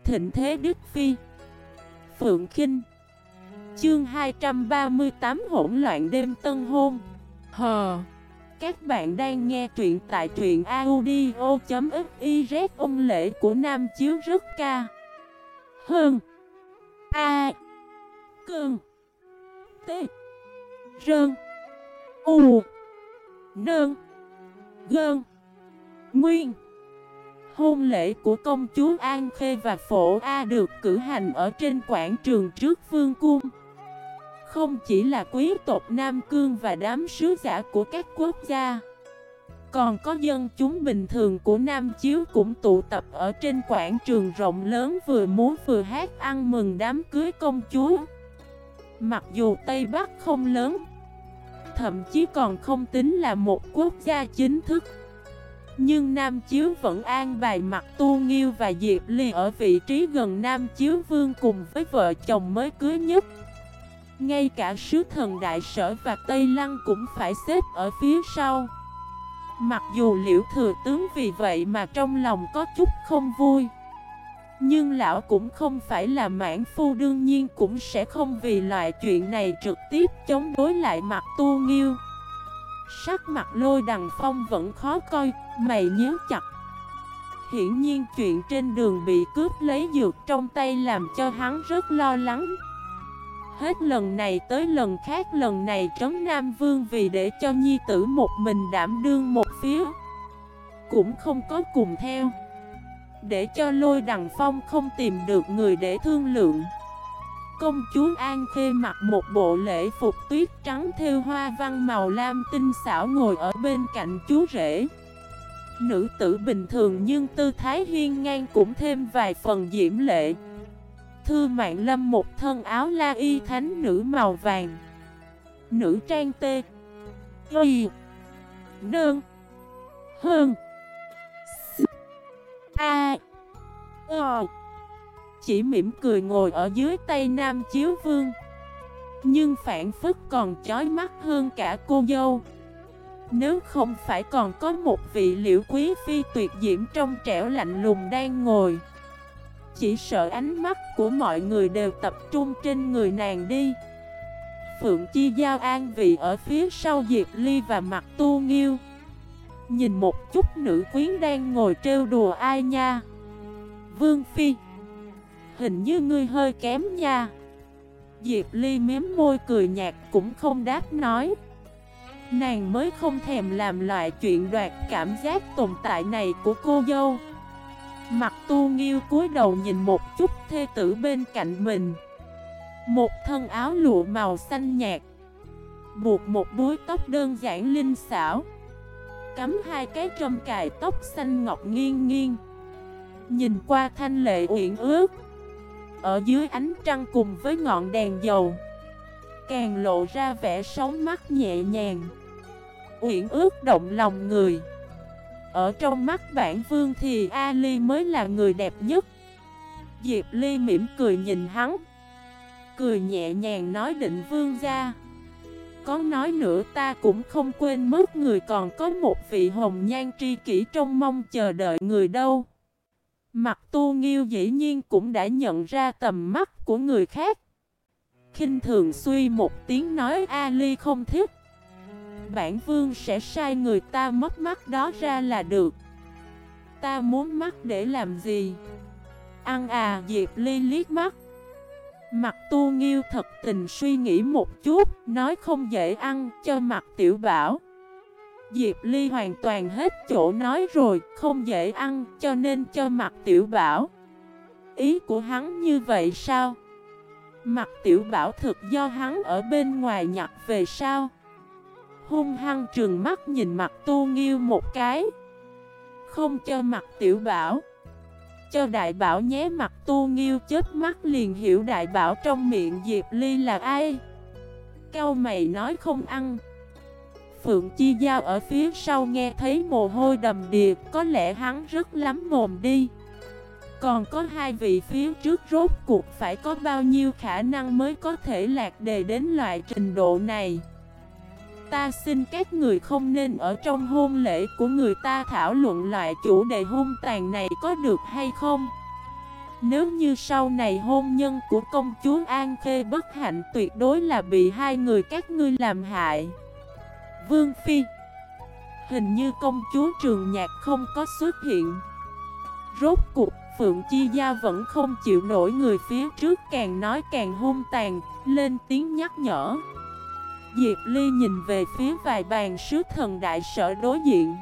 thịnh thế Đức Phi. Phượng Khinh. Chương 238 hỗn loạn đêm tân hôn. Hờ. Các bạn đang nghe truyện tại truyện audio.fiz. Ông lễ của nam chiếu rất ca. Hơn. A. Cơn. T. Rơn. U. Nơn. Gơn. Nguyên. Hôn lễ của công chúa An Khê và Phổ A được cử hành ở trên quảng trường trước vương cung. Không chỉ là quý tộc Nam Cương và đám sứ giả của các quốc gia, còn có dân chúng bình thường của Nam Chiếu cũng tụ tập ở trên quảng trường rộng lớn, vừa múa vừa hát ăn mừng đám cưới công chúa. Mặc dù Tây Bắc không lớn, thậm chí còn không tính là một quốc gia chính thức, nhưng Nam Chiếu vẫn an bài Mặc Tu Nghiêu và Diệp Ly ở vị trí gần Nam Chiếu Vương cùng với vợ chồng mới cưới nhất. Ngay cả sứ thần Đại Sở và Tây Lăng cũng phải xếp ở phía sau. Mặc dù Liễu Thừa Tướng vì vậy mà trong lòng có chút không vui, nhưng lão cũng không phải là mãn phu, đương nhiên cũng sẽ không vì loại chuyện này trực tiếp chống đối lại Mặc Tu Nghiêu. Sắc mặt Lôi Đằng Phong vẫn khó coi, mày nhíu chặt. Hiển nhiên chuyện trên đường bị cướp lấy dược trong tay làm cho hắn rất lo lắng. Hết lần này tới lần khác, lần này Trấn Nam Vương vì để cho nhi tử một mình đảm đương một phía, cũng không có cùng theo, để cho Lôi Đằng Phong không tìm được người để thương lượng. Công chúa An Khê mặc một bộ lễ phục tuyết trắng thêu hoa văn màu lam tinh xảo ngồi ở bên cạnh chú rể. Nữ tử bình thường nhưng tư thái hiên ngang cũng thêm vài phần diễm lệ. Thư Mạn Lâm một thân áo la y thánh nữ màu vàng. Nữ trang tê y nơn hơn a chỉ mỉm cười ngồi ở dưới tay Nam Chiếu Vương, nhưng phảng phất còn chói mắt hơn cả cô dâu. Nếu không phải còn có một vị Liễu Quý Phi tuyệt diễm trong trẻo lạnh lùng đang ngồi, chỉ sợ ánh mắt của mọi người đều tập trung trên người nàng đi. Phượng Chi Giao an vị ở phía sau Diệp Ly và Mặc Tu Nghiêu, nhìn một chút nữ quyến đang ngồi trêu đùa ai nha. Vương Phi, hình như ngươi hơi kém nha. Diệp Ly mếm môi cười nhạt cũng không đáp nói. Nàng mới không thèm làm loại chuyện đoạt cảm giác tồn tại này của cô dâu. Mặc Tu Nghiêu cúi đầu nhìn một chút thê tử bên cạnh mình. Một thân áo lụa màu xanh nhạt, buộc một búi tóc đơn giản linh xảo, cắm hai cái trâm cài tóc xanh ngọc nghiêng nghiêng, nhìn qua thanh lệ uyển ước. Ở dưới ánh trăng cùng với ngọn đèn dầu, càng lộ ra vẻ sóng mắt nhẹ nhàng, uyển ước động lòng người. Ở trong mắt bản vương thì A Ly mới là người đẹp nhất. Diệp Ly mỉm cười nhìn hắn, cười nhẹ nhàng nói: Định vương gia, có nói nữa ta cũng không quên mất người còn có một vị hồng nhan tri kỷ trông mong chờ đợi người đâu. Mặc Tu Nghiêu dĩ nhiên cũng đã nhận ra tầm mắt của người khác, khinh thường suy một tiếng nói: A Ly không thích, bản vương sẽ sai người ta móc mắt đó ra là được. Ta muốn mắt để làm gì? Ăn à? Diệp Ly liếc mắt. Mặc Tu Nghiêu thật tình suy nghĩ một chút, nói: không dễ ăn, cho Mặc Tiểu Bảo. Diệp Ly hoàn toàn hết chỗ nói rồi, không dễ ăn cho nên cho Mặc Tiểu Bảo. Ý của hắn như vậy sao? Mặc Tiểu Bảo thực do hắn ở bên ngoài nhặt về sao? Hung hăng trừng mắt nhìn Mặc Tu Nghiêu một cái. Không cho Mặc Tiểu Bảo, cho Đại Bảo nhé. Mặc Tu Nghiêu chớp mắt liền hiểu Đại Bảo trong miệng Diệp Ly là ai. Cau mày nói: không ăn. Phượng Chi Giao ở phía sau nghe thấy mồ hôi đầm đìa, có lẽ hắn rất lắm mồm đi. Còn có hai vị phía trước rốt cuộc phải có bao nhiêu khả năng mới có thể lạc đề đến loại trình độ này. Ta xin các người không nên ở trong hôn lễ của người ta thảo luận loại chủ đề hung tàn này có được hay không? Nếu như sau này hôn nhân của công chúa An Khê bất hạnh, tuyệt đối là bị hai người các ngươi làm hại. Vương Phi, hình như công chúa Trường Nhạc không có xuất hiện. Rốt cuộc Phượng Chi Giao vẫn không chịu nổi người phía trước càng nói càng hung tàn, lên tiếng nhắc nhở. Diệp Ly nhìn về phía vài bàn sứ thần đại sở đối diện.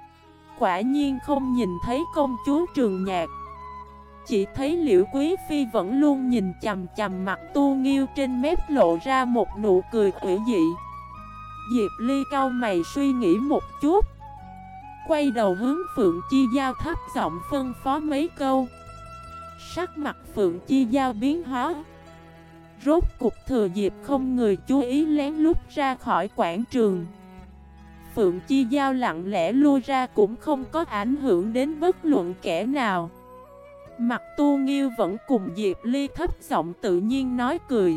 Quả nhiên không nhìn thấy công chúa Trường Nhạc. Chỉ thấy Liễu Quý Phi vẫn luôn nhìn chằm chằm mặt Tu Nghiêu, trên mép lộ ra một nụ cười ủy dị. Diệp Ly cau mày suy nghĩ một chút, quay đầu hướng Phượng Chi Giao thấp giọng phân phó mấy câu. Sắc mặt Phượng Chi Giao biến hóa. Rốt cục thừa dịp không người chú ý lén lút ra khỏi quảng trường. Phượng Chi Giao lặng lẽ lui ra cũng không có ảnh hưởng đến bất luận kẻ nào. Mặt Tu Nghiêu vẫn cùng Diệp Ly thấp giọng tự nhiên nói cười.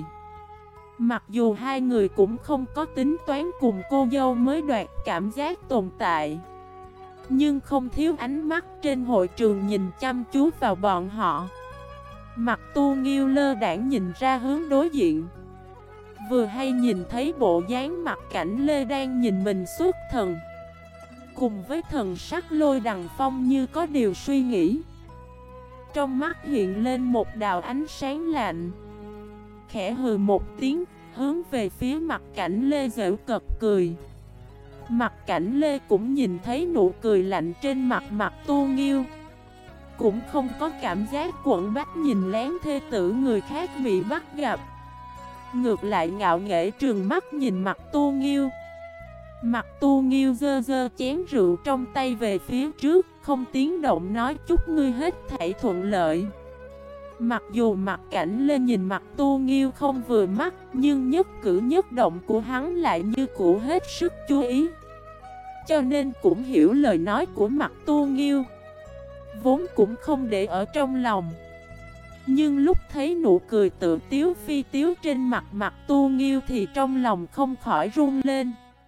Mặc dù hai người cũng không có tính toán cùng cô dâu mới đoạt cảm giác tồn tại, nhưng không thiếu ánh mắt trên hội trường nhìn chăm chú vào bọn họ. Mặt Tu Nghiêu lơ đãng nhìn ra hướng đối diện, vừa hay nhìn thấy bộ dáng Mặt Cảnh Lê đang nhìn mình xuất thần, cùng với thần sắc Lôi Đằng Phong như có điều suy nghĩ. Trong mắt hiện lên một đạo ánh sáng lạnh, khẽ hừ một tiếng, hướng về phía Mặt Cảnh Lê giễu cợt cười. Mặt Cảnh Lê cũng nhìn thấy nụ cười lạnh trên mặt Mặt Tu Nghiêu, cũng không có cảm giác quẫn bách nhìn lén thê tử người khác bị bắt gặp. Ngược lại ngạo nghễ trừng mắt nhìn Mặt Tu Nghiêu. Mặt Tu Nghiêu giơ giơ chén rượu trong tay về phía trước, không tiếng động nói chúc ngươi hết thảy thuận lợi. Mặc dù Mặt Cảnh lên nhìn Mặt Tu Nghiêu không vừa mắt, nhưng nhất cử nhất động của hắn lại như cũ hết sức chú ý, cho nên cũng hiểu lời nói của Mặt Tu Nghiêu, vốn cũng không để ở trong lòng. Nhưng lúc thấy nụ cười tự tiếu phi tiếu trên mặt Mặt Tu Nghiêu thì trong lòng không khỏi run lên,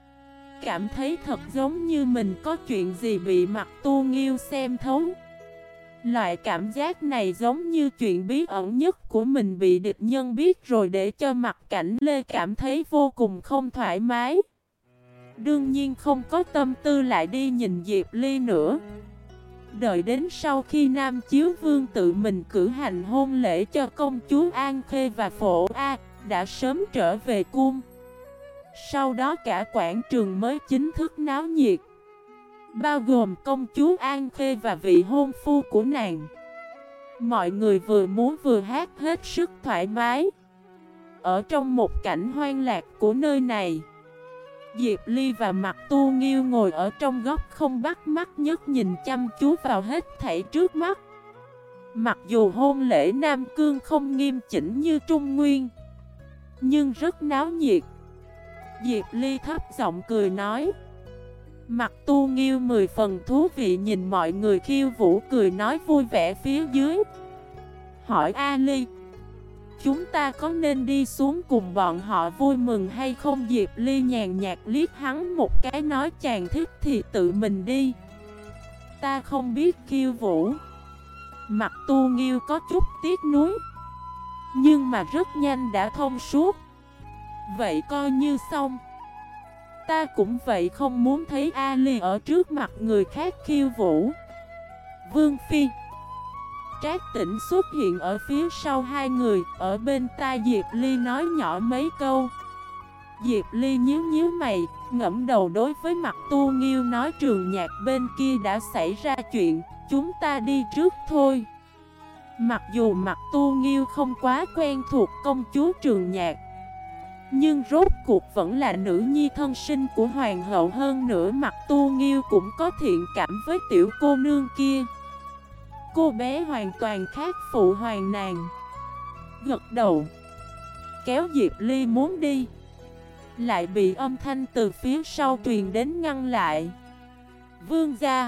cảm thấy thật giống như mình có chuyện gì bị Mặt Tu Nghiêu xem thấu. Loại cảm giác này giống như chuyện bí ẩn nhất của mình bị địch nhân biết rồi, để cho Mặt Cảnh Lê cảm thấy vô cùng không thoải mái. Đương nhiên không có tâm tư lại đi nhìn Diệp Ly nữa. Đợi đến sau khi Nam Chiếu Vương tự mình cử hành hôn lễ cho công chúa An Khê và Phổ A, đã sớm trở về cung. Sau đó cả quảng trường mới chính thức náo nhiệt, bao gồm công chúa An Khê và vị hôn phu của nàng. Mọi người vừa múa vừa hát hết sức thoải mái. Ở trong một cảnh hoang lạc của nơi này, Diệp Ly và Mặt Tu Nghiêu ngồi ở trong góc không bắt mắt nhất, nhìn chăm chú vào hết thảy trước mắt. Mặc dù hôn lễ Nam Cương không nghiêm chỉnh như Trung Nguyên, nhưng rất náo nhiệt. Diệp Ly thấp giọng cười nói. Mặt Tu Nghiêu 10 phần thú vị nhìn mọi người khiêu vũ cười nói vui vẻ phía dưới. Hỏi A Ly, chúng ta có nên đi xuống cùng bọn họ vui mừng hay không? Diệp Ly nhàn nhạt liếc hắn một cái nói chàng thích thì tự mình đi, ta không biết khiêu vũ. Mặt Tu Nghiêu có chút tiếc nuối, nhưng mà rất nhanh đã thông suốt. Vậy coi như xong. Ta cũng vậy, không muốn thấy A Ly ở trước mặt người khác khiêu vũ. Vương Phi. Trác Tĩnh xuất hiện ở phía sau hai người, ở bên tai Diệp Ly nói nhỏ mấy câu. Diệp Ly nhíu nhíu mày, ngẫm đầu đối với Mặt Tu Nghiêu nói Trường Nhạc bên kia đã xảy ra chuyện, chúng ta đi trước thôi. Mặc dù Mặt Tu Nghiêu không quá quen thuộc công chúa Trường Nhạc, nhưng rốt cuộc vẫn là nữ nhi thân sinh của hoàng hậu, hơn nữa Mặt Tu Nghiêu cũng có thiện cảm với tiểu cô nương kia. Cô bé hoàn toàn khác phụ hoàng nàng. Gật đầu, kéo Diệp Ly muốn đi, lại bị âm thanh từ phía sau truyền đến ngăn lại. Vương gia,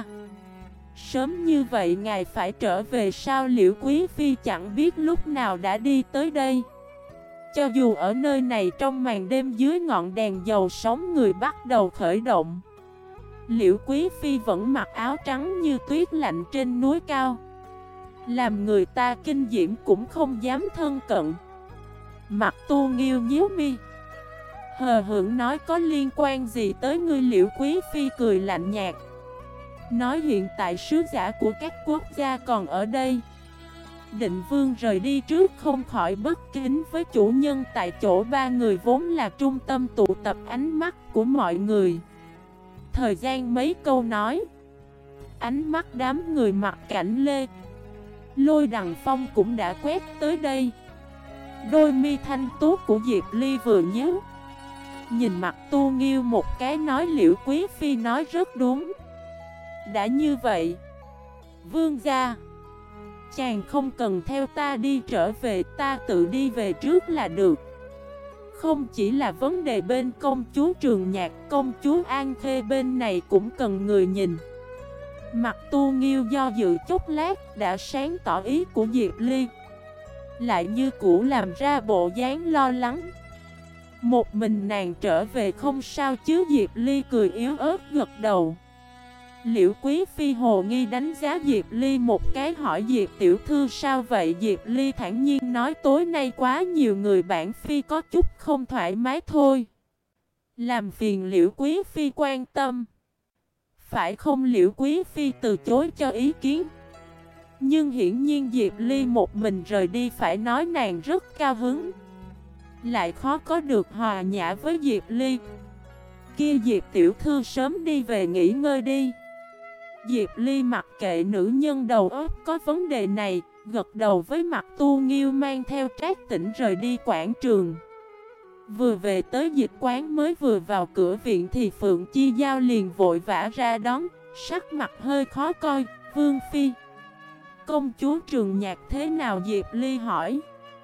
sớm như vậy ngài phải trở về sao? Liễu Quý Phi chẳng biết lúc nào đã đi tới đây. Cho dù ở nơi này trong màn đêm dưới ngọn đèn dầu sóng người bắt đầu khởi động, Liễu Quý Phi vẫn mặc áo trắng như tuyết lạnh trên núi cao. làm người ta kinh diễm cũng không dám thân cận. Mặt Tu Nghiêu nhíu mi, hờ hững nói có liên quan gì tới ngươi? Liễu Quý Phi cười lạnh nhạt, nói hiện tại sứ giả của các quốc gia còn ở đây. Định Vương rời đi trước không khỏi bất kính với chủ nhân tại chỗ. Ba người vốn là trung tâm tụ tập ánh mắt của mọi người. Thời gian mấy câu nói, ánh mắt đám người mặc Cảnh Lê, Lôi Đằng Phong cũng đã quét tới đây. Đôi mi thanh tú của Diệp Ly vừa nhíu, nhìn mặt Tu Nghiêu một cái nói Liễu Quý Phi nói rất đúng. Đã như vậy, vương gia, chàng không cần theo ta đi trở về, ta tự đi về trước là được. Không chỉ là vấn đề bên công chúa Trường Nhạc, công chúa An Khê bên này cũng cần người nhìn. Mặt Tu Nghiêu do dự chốc lát đã sáng tỏ ý của Diệp Ly, lại như cũ làm ra bộ dáng lo lắng. Một mình nàng trở về không sao chứ? Diệp Ly cười yếu ớt gật đầu. Liễu Quý Phi hồ nghi đánh giá Diệp Ly một cái, hỏi Diệp tiểu thư sao vậy? Diệp Ly thản nhiên nói tối nay quá nhiều người, bản Phi có chút không thoải mái thôi. Làm phiền Liễu Quý Phi quan tâm. Phải không? Liễu Quý Phi từ chối cho ý kiến. Nhưng hiển nhiên Diệp Ly một mình rời đi phải nói nàng rất cao hứng, lại khó có được hòa nhã với Diệp Ly. Kia Diệp tiểu thư sớm đi về nghỉ ngơi đi. Diệp Ly mặc kệ nữ nhân đầu óc có vấn đề này, gật đầu với mặt Tu Nghiêu mang theo Trác Tĩnh rời đi quảng trường. Vừa về tới dịch quán, mới vừa vào cửa viện thì Phượng Chi Giao liền vội vã ra đón, sắc mặt hơi khó coi. Vương Phi, công chúa Trường Nhạc thế nào? Diệp Ly hỏi.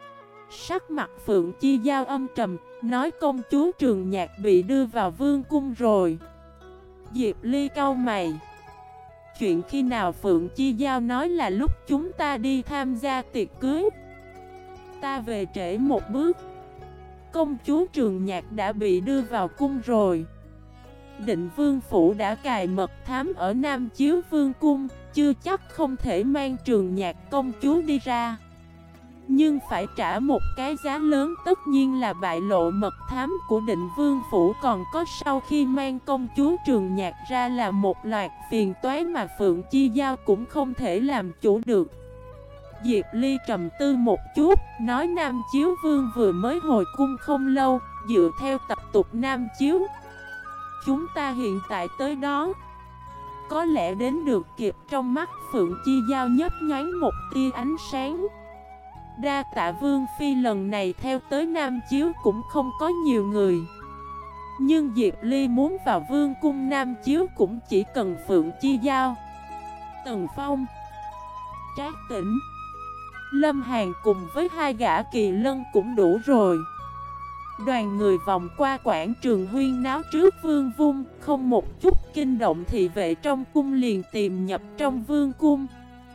Sắc mặt Phượng Chi Giao âm trầm, nói công chúa Trường Nhạc bị đưa vào vương cung rồi. Diệp Ly cau mày. Chuyện khi nào? Phượng Chi Giao nói là lúc chúng ta đi tham gia tiệc cưới. Ta về trễ một bước. Công chúa Trường Nhạc đã bị đưa vào cung rồi. Định Vương Phủ đã cài mật thám ở Nam Chiếu Vương Cung, chưa chắc không thể mang Trường Nhạc công chúa đi ra. Nhưng phải trả một cái giá lớn, tất nhiên là bại lộ mật thám của Định Vương Phủ. Còn có sau khi mang công chúa Trường Nhạc ra là một loạt phiền toái mà Phượng Chi Giao cũng không thể làm chủ được. Diệp Ly trầm tư một chút, nói Nam Chiếu Vương vừa mới hồi cung không lâu, dựa theo tập tục Nam Chiếu, chúng ta hiện tại tới đó có lẽ đến được kịp. Trong mắt Phượng Chi Giao nhấp nhoáng một tia ánh sáng. Đa tạ Vương Phi, lần này theo tới Nam Chiếu cũng không có nhiều người. Nhưng Diệp Ly muốn vào Vương cung Nam Chiếu cũng chỉ cần Phượng Chi Giao, Tần Phong, Trác Tĩnh, Lâm Hàn cùng với hai gã Kỳ Lân cũng đủ rồi. Đoàn người vòng qua quảng trường huyên náo trước vương vung, không một chút kinh động thị vệ trong cung liền tìm nhập trong vương cung.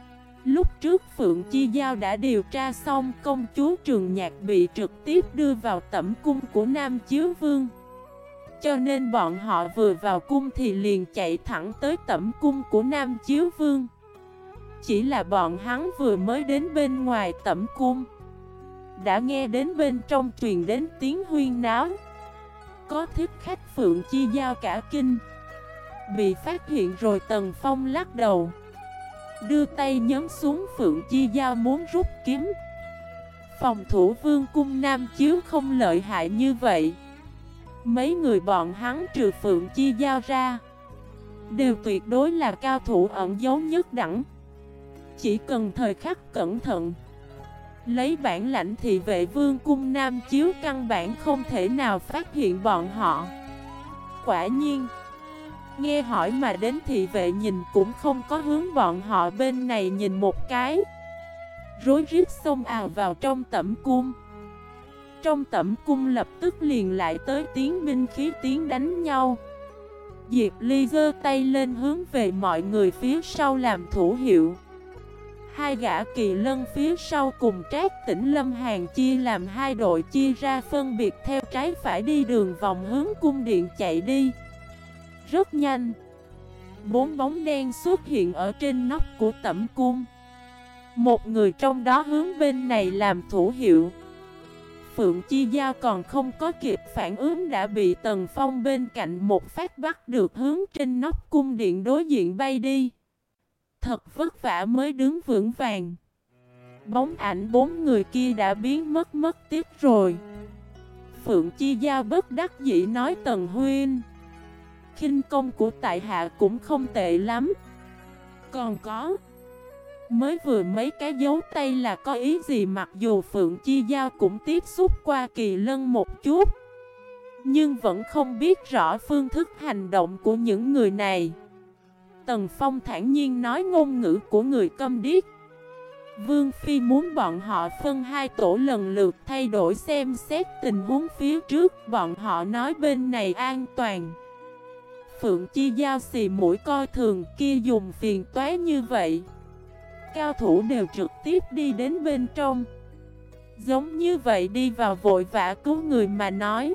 Lúc trước Phượng Chi Giao đã điều tra xong, công chúa Trường Nhạc bị trực tiếp đưa vào tẩm cung của Nam Chiếu Vương. Cho nên bọn họ vừa vào cung thì liền chạy thẳng tới tẩm cung của Nam Chiếu Vương. Chỉ là bọn hắn vừa mới đến bên ngoài tẩm cung, đã nghe đến bên trong truyền đến tiếng huyên náo. Có thích khách Phượng Chi Giao cả kinh, bị phát hiện rồi. Tần Phong lắc đầu, đưa tay nhấn xuống Phượng Chi Giao muốn rút kiếm. Phòng thủ vương cung Nam Chiếu không lợi hại như vậy. Mấy người bọn hắn trừ Phượng Chi Giao ra đều tuyệt đối là cao thủ ẩn giấu nhất đẳng. Chỉ cần thời khắc cẩn thận, lấy bản lãnh thì vệ vương cung Nam Chiếu căn bản không thể nào phát hiện bọn họ. Quả nhiên, nghe hỏi mà đến thị vệ nhìn cũng không có hướng bọn họ bên này nhìn một cái, rối rít xông ào vào trong tẩm cung. Trong tẩm cung lập tức liền lại tới tiếng binh khí, tiếng đánh nhau. Diệp Ly giơ tay lên hướng về mọi người phía sau làm thủ hiệu. Hai gã Kỳ Lân phía sau cùng Trác Tĩnh, Lâm Hàn chia làm hai đội, chia ra phân biệt theo trái phải đi đường vòng hướng cung điện chạy đi. Rất nhanh, bốn bóng đen xuất hiện ở trên nóc của tẩm cung. Một người trong đó hướng bên này làm thủ hiệu. Phượng Chi Giao còn không có kịp phản ứng đã bị Tần Phong bên cạnh một phát bắt được hướng trên nóc cung điện đối diện bay đi. Thật vất vả mới đứng vững vàng. Bóng ảnh 4 người kia đã biến mất tiếc rồi. Phượng Chi Giao bất đắc dĩ nói Tần huynh, khinh công của tại hạ cũng không tệ lắm. Còn có, mới vừa mấy cái dấu tay là có ý gì? Mặc dù Phượng Chi Giao cũng tiếp xúc qua Kỳ Lân một chút, nhưng vẫn không biết rõ phương thức hành động của những người này. Tần Phong thản nhiên nói ngôn ngữ của người câm điếc. Vương Phi muốn bọn họ phân hai tổ lần lượt thay đổi xem xét tình huống phía trước. Bọn họ nói bên này an toàn. Phượng Chi Giao xì mũi coi thường, kia dùng phiền toái như vậy. Cao thủ đều trực tiếp đi đến bên trong. Giống như vậy đi vào vội vã cứu người mà nói,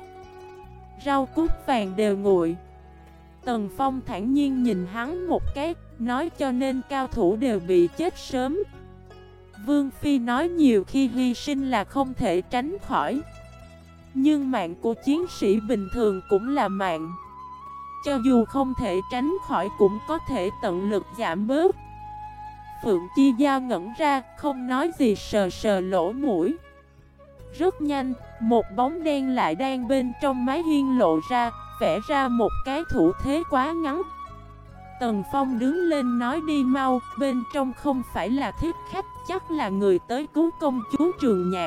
rau cút vàng đều nguội. Tần Phong thản nhiên nhìn hắn một cái, nói cho nên cao thủ đều bị chết sớm. Vương Phi nói nhiều khi hy sinh là không thể tránh khỏi, nhưng mạng của chiến sĩ bình thường cũng là mạng. Cho dù không thể tránh khỏi cũng có thể tận lực giảm bớt. Phượng Chi Giao ngẩn ra, không nói gì, sờ sờ lỗ mũi. Rất nhanh, một bóng đen lại đang bên trong mái hiên lộ ra, vẽ ra một cái thủ thế quá ngắn. Tần Phong đứng lên nói đi mau, bên trong không phải là thiếp khách, chắc là người tới cứu công chúa Trường Nhạc.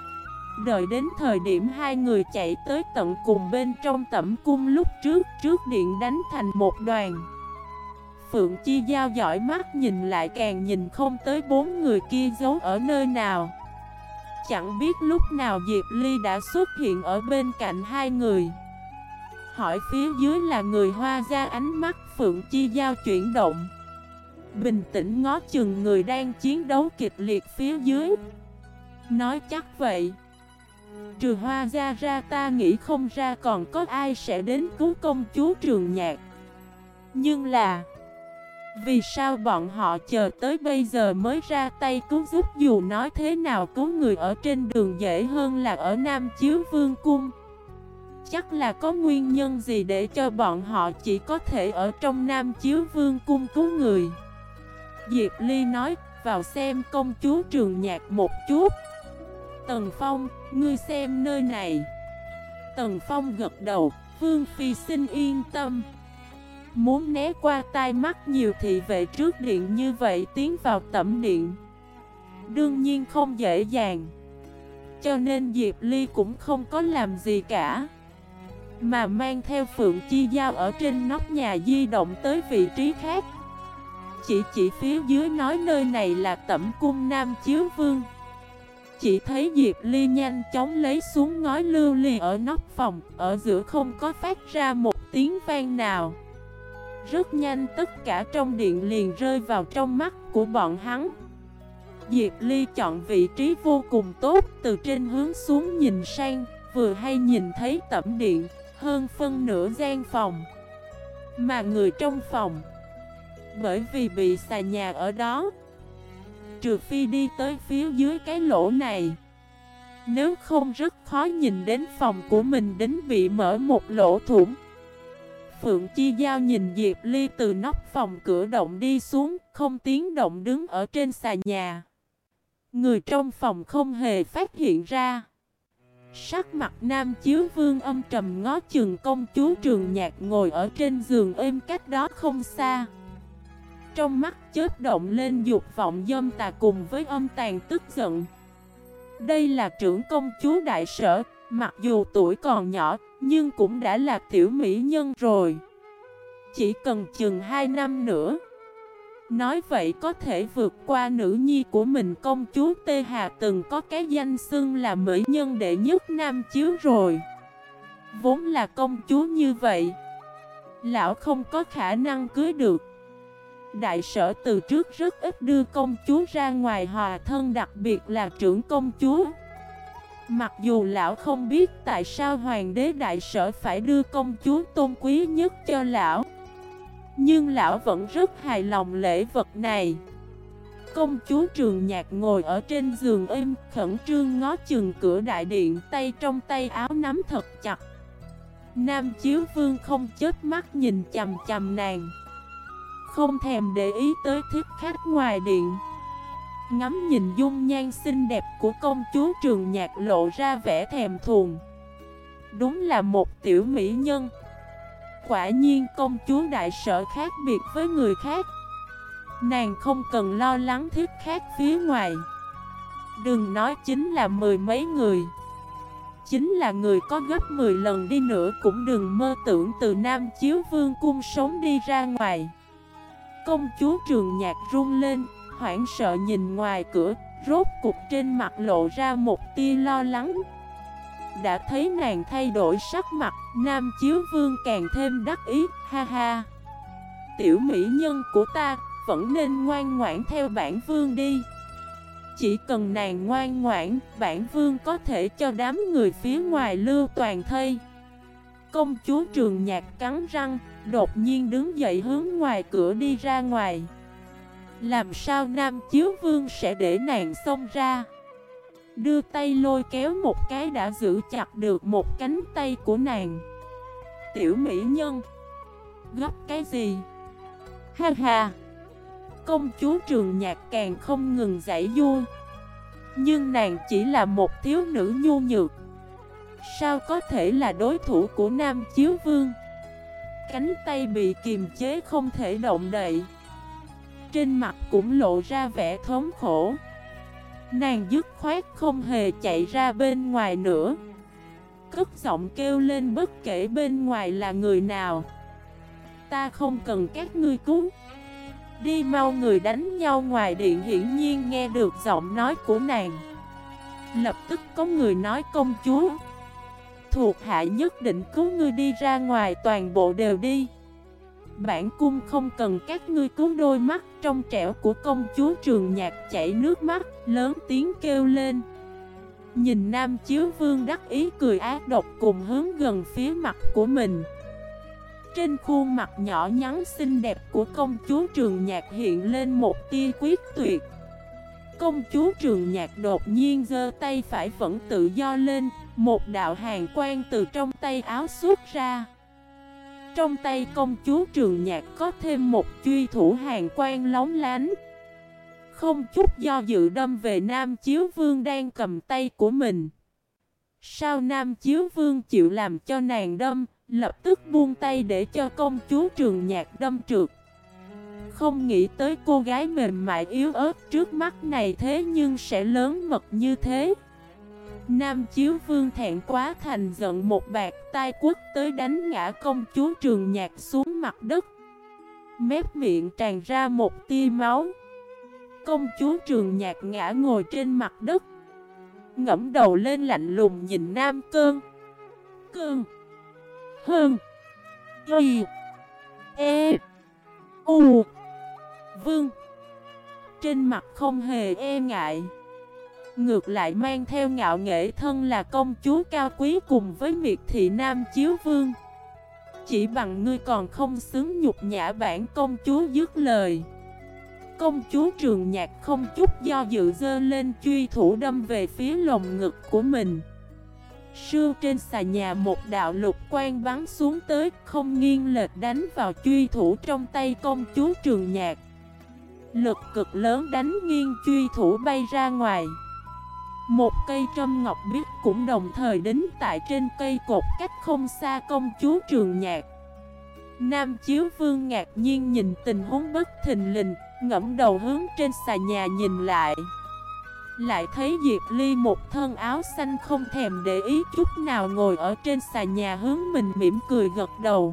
Đợi đến thời điểm hai người chạy tới tận cùng bên trong tẩm cung lúc trước điện đánh thành một đoàn. Phượng Chi Giao dõi mắt nhìn lại càng nhìn không tới 4 người kia giấu ở nơi nào. Chẳng biết lúc nào Diệp Ly đã xuất hiện ở bên cạnh hai người. Hỏi phía dưới là người Hoa gia, ánh mắt Phượng Chi Giao chuyển động. Bình tĩnh ngó chừng người đang chiến đấu kịch liệt phía dưới. Nói chắc vậy. Trừ Hoa gia ra ta nghĩ không ra còn có ai sẽ đến cứu công chúa Trường Nhạc. Nhưng là, vì sao bọn họ chờ tới bây giờ mới ra tay cứu giúp? Dù nói thế nào cứu người ở trên đường dễ hơn là ở Nam Chiếu Vương Cung. Chắc là có nguyên nhân gì để cho bọn họ chỉ có thể ở trong Nam Chiếu Vương Cung cứu người. Diệp Ly nói, vào xem công chúa Trường Nhạc một chút. Tần Phong, ngươi xem nơi này. Tần Phong gật đầu, Vương Phi xin yên tâm. Muốn né qua tai mắt nhiều thị vệ trước điện như vậy tiến vào tẩm điện, đương nhiên không dễ dàng. Cho nên Diệp Ly cũng không có làm gì cả, mà mang theo Phượng Chi Giao ở trên nóc nhà di động tới vị trí khác. Chỉ phía dưới nói nơi này là tẩm cung Nam Chiếu Vương. Chỉ thấy Diệp Ly nhanh chóng lấy xuống ngói lưu ly ở nóc phòng, ở giữa không có phát ra một tiếng vang nào. Rất nhanh tất cả trong điện liền rơi vào trong mắt của bọn hắn. Diệp Ly chọn vị trí vô cùng tốt, từ trên hướng xuống nhìn sang, vừa hay nhìn thấy tẩm điện, hơn phân nửa gian phòng. Mà người trong phòng, bởi vì bị xà nhà ở đó, trừ phi đi tới phía dưới cái lỗ này, nếu không rất khó nhìn đến phòng của mình đến bị mở một lỗ thủng. Phượng Chi Giao nhìn Diệp Ly từ nóc phòng cửa động đi xuống, không tiếng động đứng ở trên xà nhà. Người trong phòng không hề phát hiện ra. Sắc mặt Nam Chiếu Vương âm trầm ngó chừng công chúa Trường Nhạc ngồi ở trên giường êm cách đó không xa. Trong mắt chớp động lên dục vọng dâm tà cùng với âm tàn tức giận. Đây là trưởng công chúa đại sở, mặc dù tuổi còn nhỏ, nhưng cũng đã là tiểu mỹ nhân rồi. Chỉ cần chừng 2 năm nữa, nói vậy có thể vượt qua nữ nhi của mình. Công chúa Tê Hà từng có cái danh xưng là mỹ nhân đệ nhất Nam Chiếu rồi. Vốn là công chúa như vậy, lão không có khả năng cưới được. Đại sở từ trước rất ít đưa công chúa ra ngoài hòa thân, đặc biệt là trưởng công chúa. Mặc dù lão không biết tại sao hoàng đế đại sở phải đưa công chúa tôn quý nhất cho lão, nhưng lão vẫn rất hài lòng lễ vật này. Công chúa Trường Nhạc ngồi ở trên giường êm, khẩn trương ngó chừng cửa đại điện, tay trong tay áo nắm thật chặt. Nam Chiếu Vương không chớp mắt nhìn chằm chằm nàng, không thèm để ý tới thích khách ngoài điện. Ngắm nhìn dung nhan xinh đẹp của công chúa Trường Nhạc lộ ra vẻ thèm thuồng. Đúng là một tiểu mỹ nhân. Quả nhiên công chúa đại sở khác biệt với người khác. Nàng không cần lo lắng thiết khác phía ngoài. Đừng nói chính là mười mấy người, chính là người có gấp 10 lần đi nữa cũng đừng mơ tưởng từ Nam Chiếu Vương cung sống đi ra ngoài. Công chúa Trường Nhạc run lên, hoảng sợ nhìn ngoài cửa, rốt cục trên mặt lộ ra một tia lo lắng. Đã thấy nàng thay đổi sắc mặt, Nam Chiếu Vương càng thêm đắc ý, ha ha. Tiểu mỹ nhân của ta, vẫn nên ngoan ngoãn theo bản vương đi. Chỉ cần nàng ngoan ngoãn, bản vương có thể cho đám người phía ngoài lưu toàn thây. Công chúa Trường Nhạc cắn răng, đột nhiên đứng dậy hướng ngoài cửa đi ra ngoài. Làm sao Nam Chiếu Vương sẽ để nàng xông ra? Đưa tay lôi kéo một cái đã giữ chặt được một cánh tay của nàng. Tiểu mỹ nhân, gấp cái gì? Ha ha. Công chúa Trường Nhạc càng không ngừng giãy giụa. Nhưng nàng chỉ là một thiếu nữ nhu nhược, sao có thể là đối thủ của Nam Chiếu Vương? Cánh tay bị kiềm chế không thể động đậy, trên mặt cũng lộ ra vẻ thống khổ. Nàng dứt khoát không hề chạy ra bên ngoài nữa, cất giọng kêu lên bất kể bên ngoài là người nào, ta không cần các ngươi cứu. Đi mau, người đánh nhau ngoài điện hiển nhiên nghe được giọng nói của nàng. Lập tức có người nói công chúa, thuộc hạ nhất định cứu ngươi đi ra ngoài, toàn bộ đều đi. Bản cung không cần các ngươi cứu. Đôi mắt trong trẻo của công chúa Trường Nhạc chảy nước mắt, lớn tiếng kêu lên. Nhìn Nam Chiếu Vương đắc ý cười ác độc cùng hướng gần phía mặt của mình. Trên khuôn mặt nhỏ nhắn xinh đẹp của công chúa Trường Nhạc hiện lên một tia quyết tuyệt. Công chúa Trường Nhạc đột nhiên giơ tay phải vẫn tự do lên, một đạo hàn quang từ trong tay áo xuất ra. Trong tay công chúa Trường Nhạc có thêm một truy thủ hàn quang lóng lánh, không chút do dự đâm về Nam Chiếu Vương đang cầm tay của mình. Sao Nam Chiếu Vương chịu làm cho nàng đâm, lập tức buông tay để cho công chúa Trường Nhạc đâm trượt. Không nghĩ tới cô gái mềm mại yếu ớt trước mắt này thế nhưng sẽ lớn mật như thế. Nam Chiếu Vương thẹn quá thành giận, một bạt tai quất tới đánh ngã công chúa Trường Nhạc xuống mặt đất. Mép miệng tràn ra một tia máu. Công chúa Trường Nhạc ngã ngồi trên mặt đất, ngẫm đầu lên lạnh lùng nhìn Nam Cơn, Cơn, Hơn, Y, E, U, Vương. Trên mặt không hề e ngại, ngược lại mang theo ngạo nghễ, thân là công chúa cao quý cùng với miệt thị Nam Chiếu Vương. Chỉ bằng ngươi còn không xứng nhục nhã bản công chúa. Dứt lời, công chúa Trường Nhạc không chút do dự giơ lên truy thủ đâm về phía lồng ngực của mình. Sưu trên xà nhà một đạo lục quang bắn xuống tới, không nghiêng lệch đánh vào truy thủ trong tay công chúa Trường Nhạc. Lực cực lớn đánh nghiêng truy thủ bay ra ngoài. Một cây trâm ngọc biếc cũng đồng thời đính tại trên cây cột cách không xa công chúa Trường Nhạc. Nam Chiếu Vương ngạc nhiên nhìn tình huống bất thình lình, ngẫm đầu hướng trên xà nhà nhìn lại. Lại thấy Diệp Ly một thân áo xanh không thèm để ý chút nào ngồi ở trên xà nhà hướng mình mỉm cười gật đầu.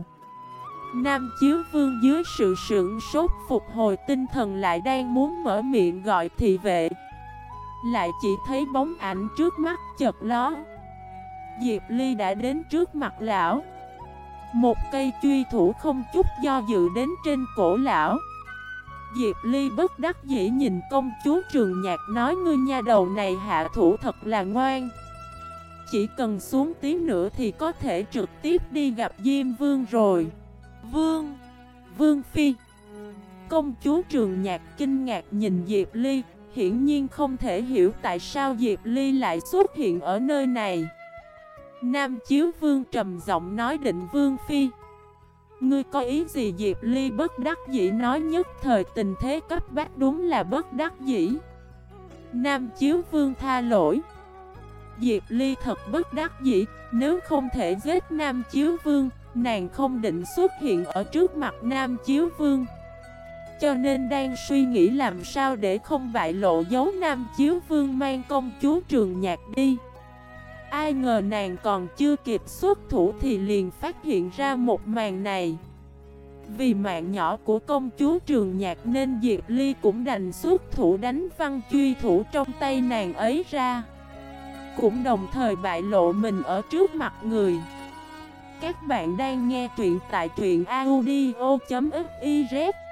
Nam Chiếu Vương dưới sự sửng sốt phục hồi tinh thần, lại đang muốn mở miệng gọi thị vệ, lại chỉ thấy bóng ảnh trước mắt chợt lóe. Diệp Ly đã đến trước mặt lão, một cây truy thủ không chút do dự đến trên cổ lão. Diệp Ly bất đắc dĩ nhìn công chúa Trường Nhạc nói, ngươi nha đầu này hạ thủ thật là ngoan. Chỉ cần xuống tí nữa thì có thể trực tiếp đi gặp Diêm Vương rồi. Vương Phi, Công chúa Trường Nhạc kinh ngạc nhìn Diệp Ly, hiển nhiên không thể hiểu tại sao Diệp Ly lại xuất hiện ở nơi này. Nam Chiếu Vương trầm giọng nói: Định Vương Phi, ngươi có ý gì? Diệp Ly bất đắc dĩ nói: nhất thời tình thế cấp bách, đúng là bất đắc dĩ. Nam Chiếu Vương tha lỗi. Diệp Ly thật bất đắc dĩ, nếu không thể giết Nam Chiếu Vương, nàng không định xuất hiện ở trước mặt Nam Chiếu Vương. Cho nên đang suy nghĩ làm sao để không bại lộ dấu Nam Chiếu Vương mang công chúa Trường Nhạc đi. Ai ngờ nàng còn chưa kịp xuất thủ thì liền phát hiện ra một màn này. Vì mạng nhỏ của công chúa Trường Nhạc nên Diệp Ly cũng đành xuất thủ đánh văn truy thủ trong tay nàng ấy ra, cũng đồng thời bại lộ mình ở trước mặt người. Các bạn đang nghe truyện tại truyện audio.fif